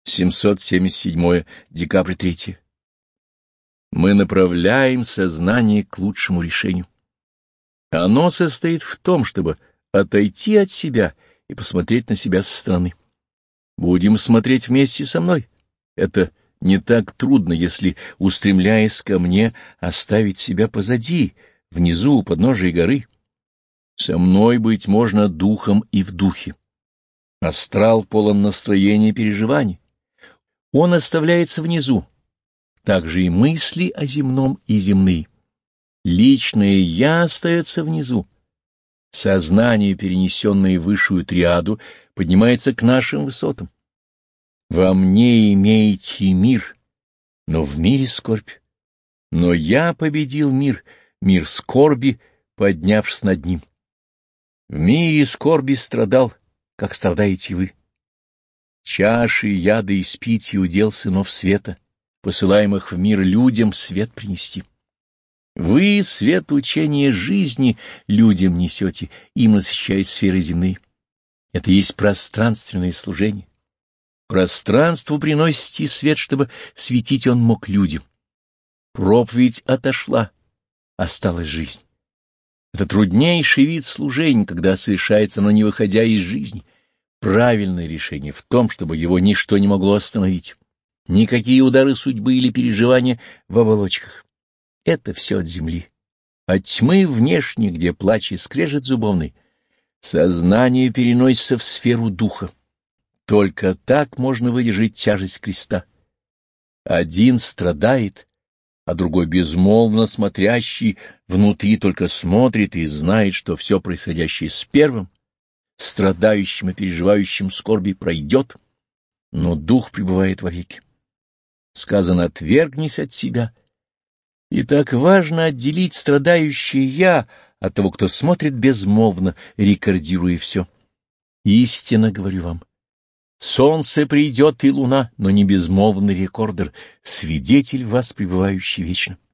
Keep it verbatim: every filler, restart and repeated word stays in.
семьсот семьдесят седьмое декабрь третье. Мы направляем сознание к лучшему решению. Оно состоит в том, чтобы отойти от себя и посмотреть на себя со стороны. Будем смотреть вместе со мной. Это не так трудно, если, устремляясь ко мне, оставить себя позади, внизу, у подножия горы. Со мной быть можно духом и в духе. Астрал полон настроения и переживаний. Он оставляется внизу. Также и мысли о земном и земные. Личное «я» остается внизу. Сознание, перенесенное в высшую триаду, поднимается к нашим высотам. Во мне имеете мир, но в мире скорбь. Но я победил мир, мир скорби, поднявшись над ним. В мире скорби страдал, как страдаете вы. Чаши яда и испить удел сынов света, посылаемых в мир людям свет принести. Вы свет учения жизни людям несете, им насыщая сферы земные. Это есть пространственное служение. Пространству приносите свет, чтобы светить он мог людям. Проповедь отошла, осталась жизнь. Это труднейший вид служения, когда совершается оно, не выходя из жизни. Правильное решение в том, чтобы его ничто не могло остановить. Никакие удары судьбы или переживания в оболочках. Это все от земли. От тьмы внешней, где плач и скрежет зубовный, сознание переносится в сферу духа. Только так можно выдержать тяжесть креста. Один страдает, а другой, безмолвно смотрящий, внутри только смотрит и знает, что все происходящее с первым, страдающим и переживающим скорби, пройдет, но дух пребывает вовеки. Сказано: «Отвергнись от себя». И так важно отделить страдающее «я» от того, кто смотрит безмолвно, рекордируя все. Истинно говорю вам, солнце придет и луна, но не безмолвный рекордер, свидетель вас, пребывающий вечно.